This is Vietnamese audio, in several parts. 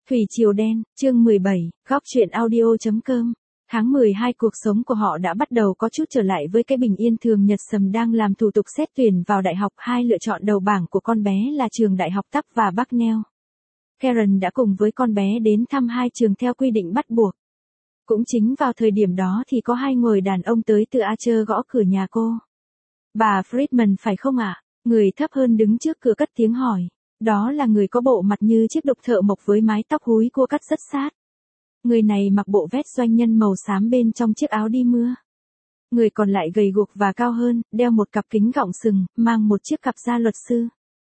Thủy Triều Đen, chương 17, góc truyện audio.com. Tháng 12 cuộc sống của họ đã bắt đầu có chút trở lại với cái bình yên thường nhật. Sầm đang làm thủ tục xét tuyển vào đại học. Hai lựa chọn đầu bảng của con bé là trường đại học Tắc và Bucknell. Karen đã cùng với con bé đến thăm hai trường theo quy định bắt buộc. Cũng chính vào thời điểm đó thì có hai người đàn ông tới từ Archer gõ cửa nhà cô. Bà Friedman phải không ạ? Người thấp hơn đứng trước cửa cất tiếng hỏi. Đó là người có bộ mặt như chiếc đục thợ mộc với mái tóc húi cua cắt rất sát. Người này mặc bộ vest doanh nhân màu xám bên trong chiếc áo đi mưa. Người còn lại gầy guộc và cao hơn, đeo một cặp kính gọng sừng, mang một chiếc cặp da luật sư.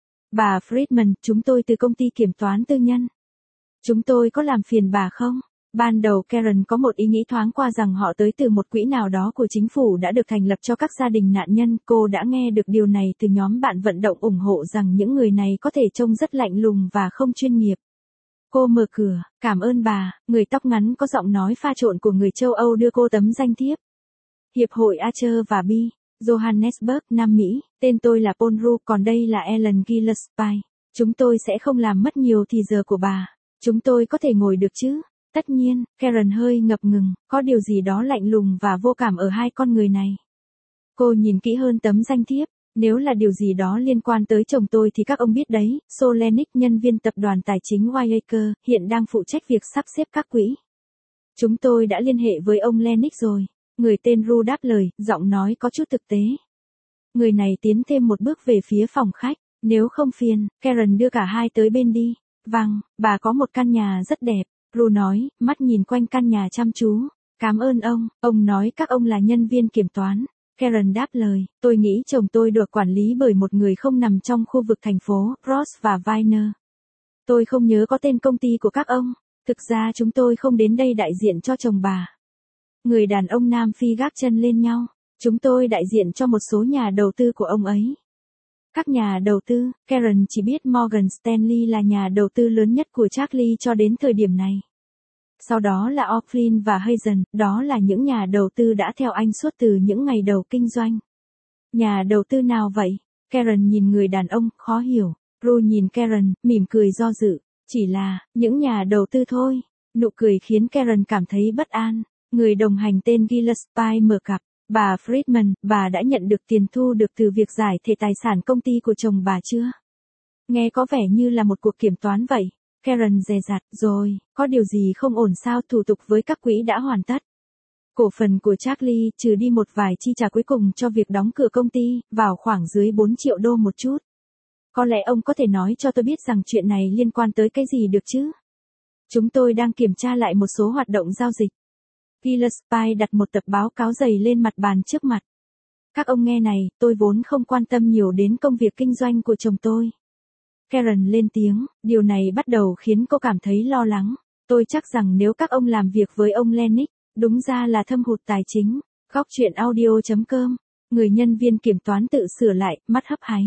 Bà Friedman, chúng tôi từ công ty kiểm toán tư nhân. Chúng tôi có làm phiền bà không? Ban đầu Karen có một ý nghĩ thoáng qua rằng họ tới từ một quỹ nào đó của chính phủ đã được thành lập cho các gia đình nạn nhân. Cô đã nghe được điều này từ nhóm bạn vận động ủng hộ rằng những người này có thể trông rất lạnh lùng và không chuyên nghiệp. Cô mở cửa, cảm ơn bà, người tóc ngắn có giọng nói pha trộn của người châu Âu đưa cô tấm danh thiếp. Hiệp hội Archer và B. Johannesburg, Nam Mỹ, tên tôi là Paul Ru, còn đây là Ellen Gillespie. Chúng tôi sẽ không làm mất nhiều thì giờ của bà. Chúng tôi có thể ngồi được chứ? Tất nhiên, Karen hơi ngập ngừng, có điều gì đó lạnh lùng và vô cảm ở hai con người này. Cô nhìn kỹ hơn tấm danh thiếp, nếu là điều gì đó liên quan tới chồng tôi thì các ông biết đấy, Solenic, nhân viên tập đoàn tài chính Wyaker, hiện đang phụ trách việc sắp xếp các quỹ. Chúng tôi đã liên hệ với ông Lennox rồi, người tên Ru đáp lời, giọng nói có chút thực tế. Người này tiến thêm một bước về phía phòng khách, nếu không phiền, Karen đưa cả hai tới bên đi. Vâng, bà có một căn nhà rất đẹp. Ru nói, mắt nhìn quanh căn nhà chăm chú. Cảm ơn ông nói các ông là nhân viên kiểm toán. Karen đáp lời, tôi nghĩ chồng tôi được quản lý bởi một người không nằm trong khu vực thành phố, Ross và Viner. Tôi không nhớ có tên công ty của các ông. Thực ra chúng tôi không đến đây đại diện cho chồng bà. Người đàn ông Nam Phi gác chân lên nhau. Chúng tôi đại diện cho một số nhà đầu tư của ông ấy. Các nhà đầu tư, Karen chỉ biết Morgan Stanley là nhà đầu tư lớn nhất của Charlie cho đến thời điểm này. Sau đó là O'Flynn và Hazen, đó là những nhà đầu tư đã theo anh suốt từ những ngày đầu kinh doanh. Nhà đầu tư nào vậy? Karen nhìn người đàn ông, khó hiểu. Ru nhìn Karen, mỉm cười do dự. Chỉ là, những nhà đầu tư thôi. Nụ cười khiến Karen cảm thấy bất an. Người đồng hành tên Gillespie mở cặp. Bà Friedman, bà đã nhận được tiền thu được từ việc giải thể tài sản công ty của chồng bà chưa? Nghe có vẻ như là một cuộc kiểm toán vậy. Karen dè dặt, rồi, có điều gì không ổn sao? Thủ tục với các quỹ đã hoàn tất. Cổ phần của Charlie trừ đi một vài chi trả cuối cùng cho việc đóng cửa công ty, vào khoảng dưới 4 triệu đô một chút. Có lẽ ông có thể nói cho tôi biết rằng chuyện này liên quan tới cái gì được chứ? Chúng tôi đang kiểm tra lại một số hoạt động giao dịch. Gillespie đặt một tập báo cáo dày lên mặt bàn trước mặt. Các ông nghe này, tôi vốn không quan tâm nhiều đến công việc kinh doanh của chồng tôi. Karen lên tiếng, điều này bắt đầu khiến cô cảm thấy lo lắng. Tôi chắc rằng nếu các ông làm việc với ông Lennox, đúng ra là thâm hụt tài chính. Góc truyện audio.com. Người nhân viên kiểm toán tự sửa lại, mắt hấp háy.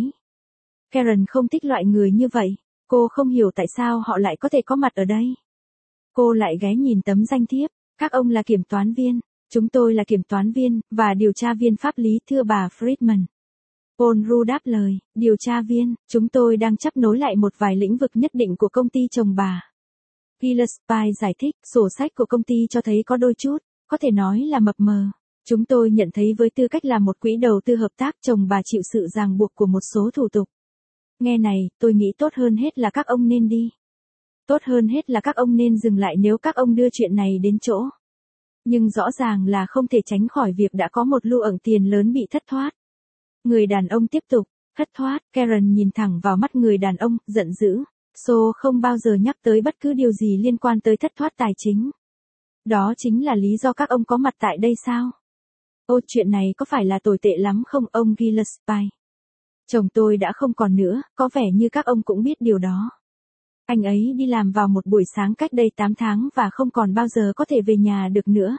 Karen không thích loại người như vậy. Cô không hiểu tại sao họ lại có thể có mặt ở đây. Cô lại ghé nhìn tấm danh thiếp. Các ông là kiểm toán viên. Chúng tôi là kiểm toán viên, và điều tra viên pháp lý, thưa bà Friedman. Paul Ru đáp lời, điều tra viên, chúng tôi đang chấp nối lại một vài lĩnh vực nhất định của công ty chồng bà. Gillespie giải thích, sổ sách của công ty cho thấy có đôi chút, có thể nói là mập mờ. Chúng tôi nhận thấy với tư cách là một quỹ đầu tư hợp tác, chồng bà chịu sự ràng buộc của một số thủ tục. Nghe này, tôi nghĩ tốt hơn hết là các ông nên đi. Tốt hơn hết là các ông nên dừng lại nếu các ông đưa chuyện này đến chỗ. Nhưng rõ ràng là không thể tránh khỏi việc đã có một lưu ẩn tiền lớn bị thất thoát. Người đàn ông tiếp tục, thất thoát, Karen nhìn thẳng vào mắt người đàn ông, giận dữ. So không bao giờ nhắc tới bất cứ điều gì liên quan tới thất thoát tài chính. Đó chính là lý do các ông có mặt tại đây sao? Ô, chuyện này có phải là tồi tệ lắm không ông Gillespie? Chồng tôi đã không còn nữa, có vẻ như các ông cũng biết điều đó. Anh ấy đi làm vào một buổi sáng cách đây 8 tháng và không còn bao giờ có thể về nhà được nữa.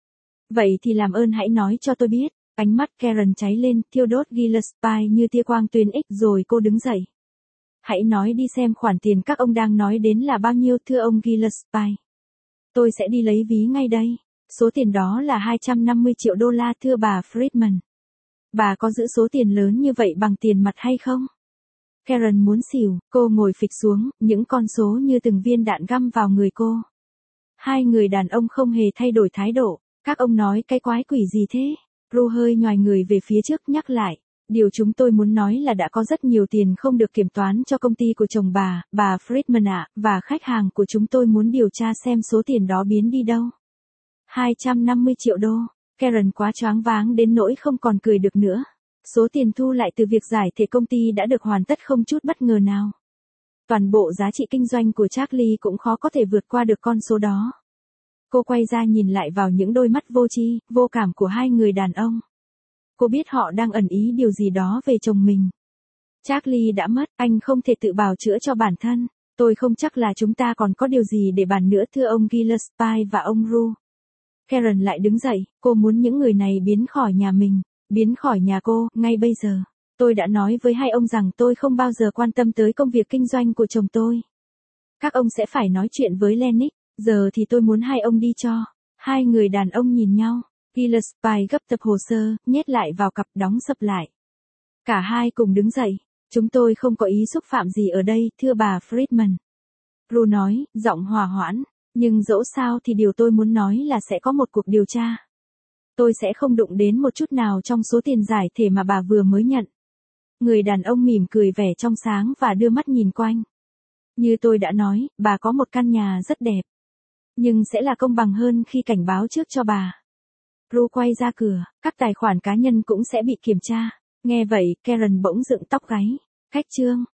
Vậy thì làm ơn hãy nói cho tôi biết. Ánh mắt Karen cháy lên, thiêu đốt Gillespie như tia quang tuyến ích, rồi cô đứng dậy. Hãy nói đi xem khoản tiền các ông đang nói đến là bao nhiêu, thưa ông Gillespie. Tôi sẽ đi lấy ví ngay đây. Số tiền đó là 250 triệu đô la, thưa bà Friedman. Bà có giữ số tiền lớn như vậy bằng tiền mặt hay không? Karen muốn xỉu, cô ngồi phịch xuống, những con số như từng viên đạn găm vào người cô. Hai người đàn ông không hề thay đổi thái độ, các ông nói cái quái quỷ gì thế? Ru hơi nhoài người về phía trước nhắc lại. Điều chúng tôi muốn nói là đã có rất nhiều tiền không được kiểm toán cho công ty của chồng bà Friedman ạ, và khách hàng của chúng tôi muốn điều tra xem số tiền đó biến đi đâu. 250 triệu đô. Karen quá choáng váng đến nỗi không còn cười được nữa. Số tiền thu lại từ việc giải thể công ty đã được hoàn tất không chút bất ngờ nào. Toàn bộ giá trị kinh doanh của Charlie cũng khó có thể vượt qua được con số đó. Cô quay ra nhìn lại vào những đôi mắt vô tri, vô cảm của hai người đàn ông. Cô biết họ đang ẩn ý điều gì đó về chồng mình. Charlie đã mất, anh không thể tự bào chữa cho bản thân. Tôi không chắc là chúng ta còn có điều gì để bàn nữa thưa ông Gillespie và ông Ru. Karen lại đứng dậy, cô muốn những người này biến khỏi nhà mình, biến khỏi nhà cô, ngay bây giờ. Tôi đã nói với hai ông rằng tôi không bao giờ quan tâm tới công việc kinh doanh của chồng tôi. Các ông sẽ phải nói chuyện với Lennox, giờ thì tôi muốn hai ông đi cho. Hai người đàn ông nhìn nhau, Gillespie gấp tập hồ sơ, nhét lại vào cặp đóng sập lại. Cả hai cùng đứng dậy, chúng tôi không có ý xúc phạm gì ở đây, thưa bà Friedman. Ru nói, giọng hòa hoãn, nhưng dẫu sao thì điều tôi muốn nói là sẽ có một cuộc điều tra. Tôi sẽ không đụng đến một chút nào trong số tiền giải thể mà bà vừa mới nhận. Người đàn ông mỉm cười vẻ trong sáng và đưa mắt nhìn quanh. Như tôi đã nói, bà có một căn nhà rất đẹp. Nhưng sẽ là công bằng hơn khi cảnh báo trước cho bà. Ru quay ra cửa, các tài khoản cá nhân cũng sẽ bị kiểm tra. Nghe vậy, Karen bỗng dựng tóc gáy. Khách trương.